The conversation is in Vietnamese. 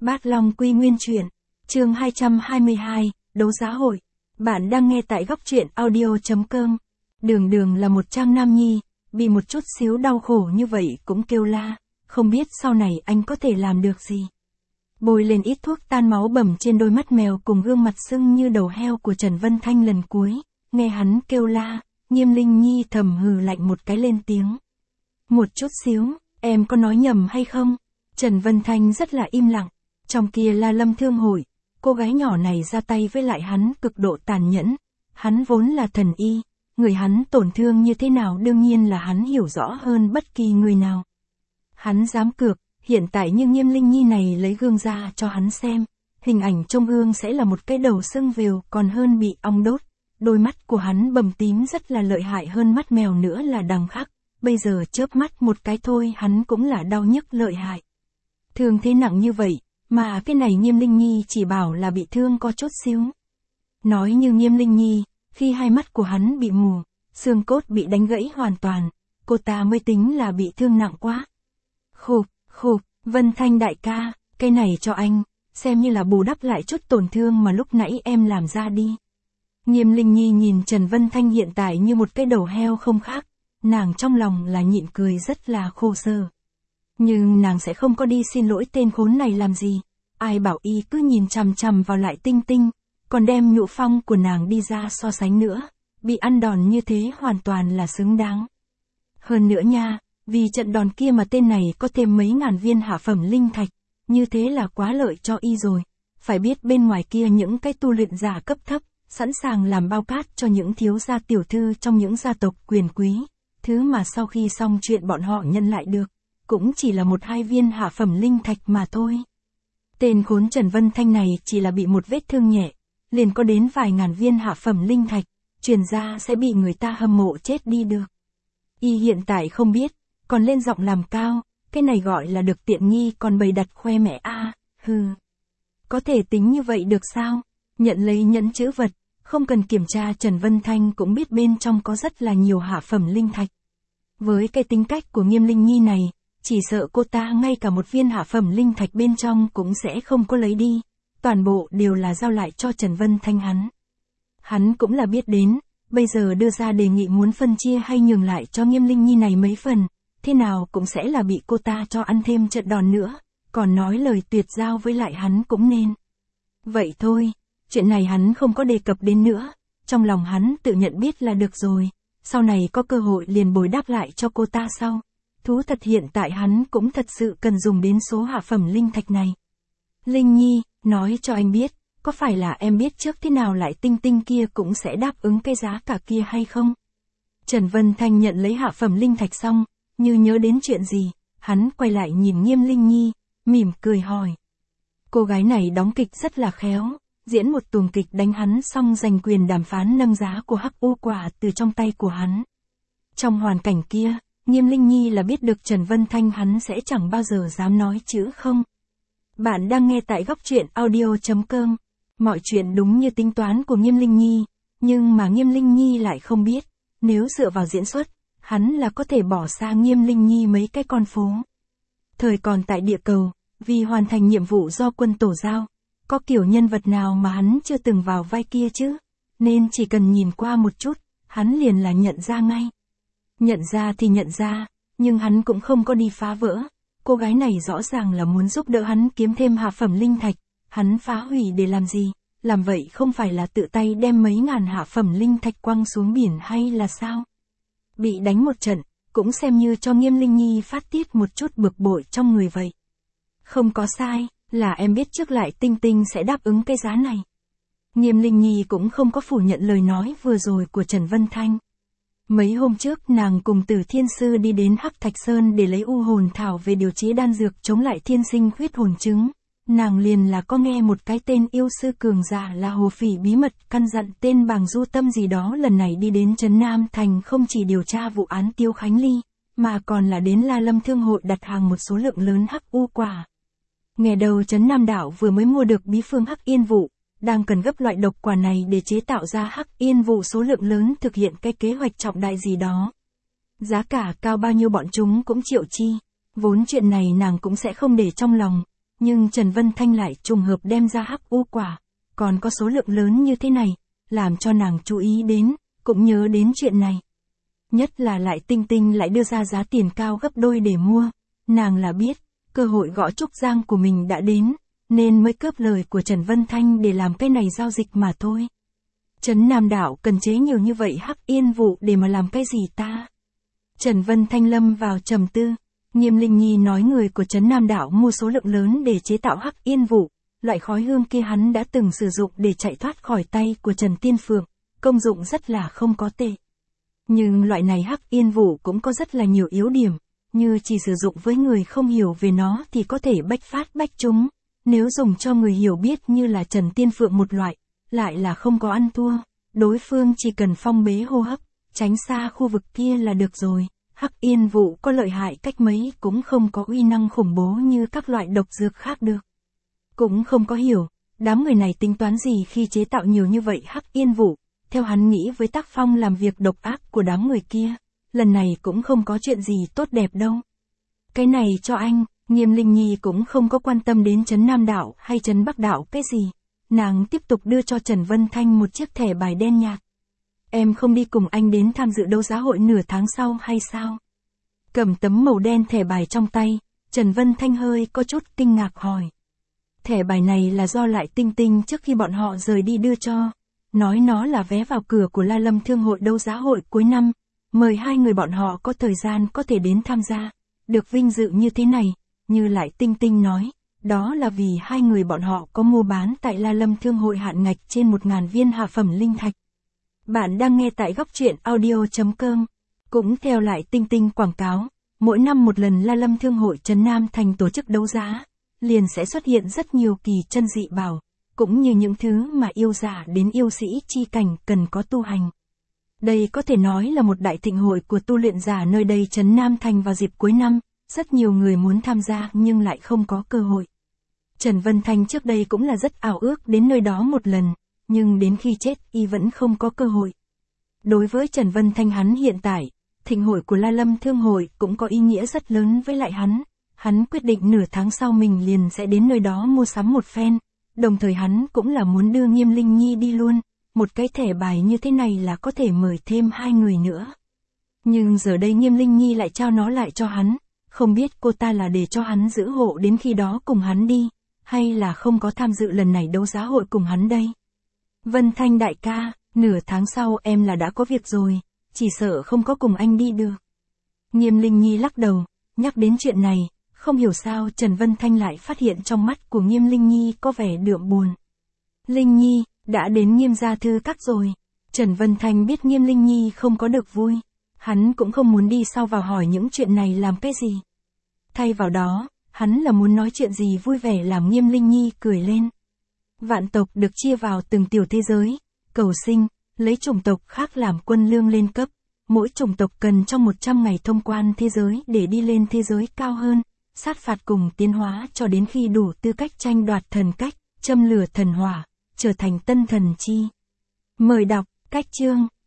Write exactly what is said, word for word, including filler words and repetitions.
Bát Long Quy Nguyên Truyện, chương hai trăm hai mươi hai, đấu giá hội. Bạn đang nghe tại góc truyện audio chấm com. Đường Đường là một trang nam nhi, bị một chút xíu đau khổ như vậy cũng kêu la, không biết sau này anh có thể làm được gì. Bôi lên ít thuốc tan máu bầm trên đôi mắt mèo cùng gương mặt sưng như đầu heo của Trần Vân Thanh lần cuối, nghe hắn kêu la, Nghiêm Linh Nhi thầm hừ lạnh một cái lên tiếng. Một chút xíu, em có nói nhầm hay không? Trần Vân Thanh rất là im lặng. Trong kia là Lâm Thương Hội, cô gái nhỏ này ra tay với lại hắn cực độ tàn nhẫn. Hắn vốn là thần y, người hắn tổn thương như thế nào đương nhiên là hắn hiểu rõ hơn bất kỳ người nào. Hắn dám cược, hiện tại như Nghiêm Linh Nhi này lấy gương ra cho hắn xem, hình ảnh trong gương sẽ là một cái đầu sưng vèo còn hơn bị ong đốt. Đôi mắt của hắn bầm tím rất là lợi hại hơn mắt mèo nữa là đằng khác, bây giờ chớp mắt một cái thôi hắn cũng là đau nhức lợi hại. Thương thế nặng như vậy, mà cái này Nghiêm Linh Nhi chỉ bảo là bị thương có chút xíu. Nói như Nghiêm Linh Nhi, khi hai mắt của hắn bị mù, xương cốt bị đánh gãy hoàn toàn, cô ta mới tính là bị thương nặng quá. Khục, khục, Vân Thanh đại ca, cái này cho anh, xem như là bù đắp lại chút tổn thương mà lúc nãy em làm ra đi. Nghiêm Linh Nhi nhìn Trần Vân Thanh hiện tại như một cái đầu heo không khác, nàng trong lòng là nhịn cười rất là khô sở. Nhưng nàng sẽ không có đi xin lỗi tên khốn này làm gì, ai bảo y cứ nhìn chằm chằm vào lại Tinh Tinh, còn đem nhũ phong của nàng đi ra so sánh nữa, bị ăn đòn như thế hoàn toàn là xứng đáng. Hơn nữa nha, vì trận đòn kia mà tên này có thêm mấy ngàn viên hạ phẩm linh thạch, như thế là quá lợi cho y rồi, phải biết bên ngoài kia những cái tu luyện giả cấp thấp, sẵn sàng làm bao cát cho những thiếu gia tiểu thư trong những gia tộc quyền quý, thứ mà sau khi xong chuyện bọn họ nhận lại được, cũng chỉ là một hai viên hạ phẩm linh thạch mà thôi. Tên khốn Trần Vân Thanh này chỉ là bị một vết thương nhẹ, liền có đến vài ngàn viên hạ phẩm linh thạch, truyền ra sẽ bị người ta hâm mộ chết đi được. Y hiện tại không biết, còn lên giọng làm cao, cái này gọi là được tiện nghi còn bày đặt khoe mẽ a, à, hừ. Có thể tính như vậy được sao? Nhận lấy nhẫn chữ vật, không cần kiểm tra Trần Vân Thanh cũng biết bên trong có rất là nhiều hạ phẩm linh thạch. Với cái tính cách của Nghiêm Linh Nhi này, chỉ sợ cô ta ngay cả một viên hạ phẩm linh thạch bên trong cũng sẽ không có lấy đi, toàn bộ đều là giao lại cho Trần Vân Thanh hắn. Hắn cũng là biết đến, bây giờ đưa ra đề nghị muốn phân chia hay nhường lại cho Nghiêm Linh Nhi này mấy phần, thế nào cũng sẽ là bị cô ta cho ăn thêm trận đòn nữa, còn nói lời tuyệt giao với lại hắn cũng nên. Vậy thôi, chuyện này hắn không có đề cập đến nữa, trong lòng hắn tự nhận biết là được rồi, sau này có cơ hội liền bồi đáp lại cho cô ta sau. Thú thật hiện tại hắn cũng thật sự cần dùng đến số hạ phẩm linh thạch này. Linh Nhi, nói cho anh biết, có phải là em biết trước thế nào lại Tinh Tinh kia cũng sẽ đáp ứng cái giá cả kia hay không? Trần Vân Thanh nhận lấy hạ phẩm linh thạch xong, như nhớ đến chuyện gì, hắn quay lại nhìn Nghiêm Linh Nhi, mỉm cười hỏi. Cô gái này đóng kịch rất là khéo, diễn một tuồng kịch đánh hắn xong giành quyền đàm phán nâng giá của hắc u quả từ trong tay của hắn. Trong hoàn cảnh kia, Nghiêm Linh Nhi là biết được Trần Vân Thanh hắn sẽ chẳng bao giờ dám nói chữ không. Bạn đang nghe tại góc truyện audio chấm com. Mọi chuyện đúng như tính toán của Nghiêm Linh Nhi, nhưng mà Nghiêm Linh Nhi lại không biết, nếu dựa vào diễn xuất, hắn là có thể bỏ xa Nghiêm Linh Nhi mấy cái con phố. Thời còn tại địa cầu, vì hoàn thành nhiệm vụ do quân tổ giao, có kiểu nhân vật nào mà hắn chưa từng vào vai kia chứ, nên chỉ cần nhìn qua một chút, hắn liền là nhận ra ngay. Nhận ra thì nhận ra, nhưng hắn cũng không có đi phá vỡ. Cô gái này rõ ràng là muốn giúp đỡ hắn kiếm thêm hạ phẩm linh thạch, hắn phá hủy để làm gì? Làm vậy không phải là tự tay đem mấy ngàn hạ phẩm linh thạch quăng xuống biển hay là sao? Bị đánh một trận, cũng xem như cho Nghiêm Linh Nhi phát tiết một chút bực bội trong người vậy. Không có sai, là em biết trước lại Tinh Tinh sẽ đáp ứng cái giá này. Nghiêm Linh Nhi cũng không có phủ nhận lời nói vừa rồi của Trần Vân Thanh. Mấy hôm trước nàng cùng Tử Thiên Sư đi đến Hắc Thạch Sơn để lấy u hồn thảo về điều chế đan dược chống lại thiên sinh huyết hồn chứng. Nàng liền là có nghe một cái tên yêu sư cường giả là Hồ Phỉ bí mật căn dặn tên Bàng Du Tâm gì đó lần này đi đến Trấn Nam Thành không chỉ điều tra vụ án Tiêu Khánh Ly, mà còn là đến La Lâm Thương Hội đặt hàng một số lượng lớn hắc u quả. Nghe đầu Trấn Nam Đảo vừa mới mua được bí phương Hắc Yên Vụ, đang cần gấp loại độc quả này để chế tạo ra Hắc Yên Vụ số lượng lớn thực hiện cái kế hoạch trọng đại gì đó. Giá cả cao bao nhiêu bọn chúng cũng chịu chi, vốn chuyện này nàng cũng sẽ không để trong lòng, Nhưng Trần Vân Thanh lại trùng hợp đem ra hắc u quả, còn có số lượng lớn như thế này, làm cho nàng chú ý đến, cũng nhớ đến chuyện này. Nhất là lại Tinh Tinh lại đưa ra giá tiền cao gấp đôi để mua, nàng là biết, cơ hội gõ trúc giang của mình đã đến, nên mới cướp lời của Trần Vân Thanh để làm cái này giao dịch mà thôi. Trấn Nam Đạo cần chế nhiều như vậy hắc yên vụ để mà làm cái gì ta? Trần Vân Thanh lâm vào trầm tư, Nghiêm Linh Nhi nói người của Trấn Nam Đạo mua số lượng lớn để chế tạo hắc yên vụ, loại khói hương kia hắn đã từng sử dụng để chạy thoát khỏi tay của Trần Tiên Phượng, công dụng rất là không có tệ. Nhưng loại này hắc yên vụ cũng có rất là nhiều yếu điểm, như chỉ sử dụng với người không hiểu về nó thì có thể bách phát bách trúng, nếu dùng cho người hiểu biết như là Trần Tiên Phượng một loại, lại là không có ăn thua, đối phương chỉ cần phong bế hô hấp, tránh xa khu vực kia là được rồi. Hắc yên vụ có lợi hại cách mấy cũng không có uy năng khủng bố như các loại độc dược khác được. Cũng không có hiểu, đám người này tính toán gì khi chế tạo nhiều như vậy hắc yên vụ, theo hắn nghĩ với tác phong làm việc độc ác của đám người kia, lần này cũng không có chuyện gì tốt đẹp đâu. Cái này cho anh, Nghiêm Linh Nhi cũng không có quan tâm đến Trấn Nam Đạo hay Trấn Bắc Đạo cái gì, nàng tiếp tục đưa cho Trần Vân Thanh một chiếc thẻ bài đen nhạt. Em không đi cùng anh đến tham dự đấu giá hội nửa tháng sau hay sao? Cầm tấm màu đen thẻ bài trong tay, Trần Vân Thanh hơi có chút kinh ngạc hỏi. Thẻ bài này là do lại Tinh Tinh trước khi bọn họ rời đi đưa cho, nói nó là vé vào cửa của La Lâm Thương hội đấu giá hội cuối năm, mời hai người bọn họ có thời gian có thể đến tham gia, được vinh dự như thế này, như lại Tinh Tinh nói, đó là vì hai người bọn họ có mua bán tại La Lâm Thương hội hạn ngạch trên một ngàn viên hạ phẩm linh thạch. Bạn đang nghe tại góc truyện audio.com. Cũng theo lại Tinh Tinh quảng cáo, mỗi năm một lần La Lâm Thương hội Trấn Nam Thành tổ chức đấu giá, liền sẽ xuất hiện rất nhiều kỳ chân dị bảo, cũng như những thứ mà yêu giả đến yêu sĩ chi cảnh cần có tu hành. Đây có thể nói là một đại thịnh hội của tu luyện giả nơi đây Trấn Nam Thành vào dịp cuối năm, rất nhiều người muốn tham gia nhưng lại không có cơ hội. Trần Vân Thanh trước đây cũng là rất ảo ước đến nơi đó một lần, nhưng đến khi chết y vẫn không có cơ hội. Đối với Trần Vân Thanh hắn hiện tại, thịnh hội của La Lâm Thương hội cũng có ý nghĩa rất lớn với lại hắn. Hắn quyết định nửa tháng sau mình liền sẽ đến nơi đó mua sắm một phen, đồng thời hắn cũng là muốn đưa Nghiêm Linh Nhi đi luôn, một cái thẻ bài như thế này là có thể mời thêm hai người nữa. Nhưng giờ đây Nghiêm Linh Nhi lại trao nó lại cho hắn, không biết cô ta là để cho hắn giữ hộ đến khi đó cùng hắn đi, hay là không có tham dự lần này đấu giá hội cùng hắn đây. Vân Thanh đại ca, nửa tháng sau em là đã có việc rồi, chỉ sợ không có cùng anh đi được. Nghiêm Linh Nhi lắc đầu, nhắc đến chuyện này, không hiểu sao Trần Vân Thanh lại phát hiện trong mắt của Nghiêm Linh Nhi có vẻ đượm buồn. Linh Nhi, đã đến Nghiêm gia thư các rồi. Trần Vân Thanh biết Nghiêm Linh Nhi không có được vui, hắn cũng không muốn đi sau vào hỏi những chuyện này làm cái gì. Thay vào đó, hắn là muốn nói chuyện gì vui vẻ làm Nghiêm Linh Nhi cười lên. Vạn tộc được chia vào từng tiểu thế giới, cầu sinh, lấy chủng tộc khác làm quân lương lên cấp. Mỗi chủng tộc cần trong một trăm ngày thông quan thế giới để đi lên thế giới cao hơn, sát phạt cùng tiến hóa cho đến khi đủ tư cách tranh đoạt thần cách, châm lửa thần hỏa, trở thành tân thần chi. Mời đọc, cách chương.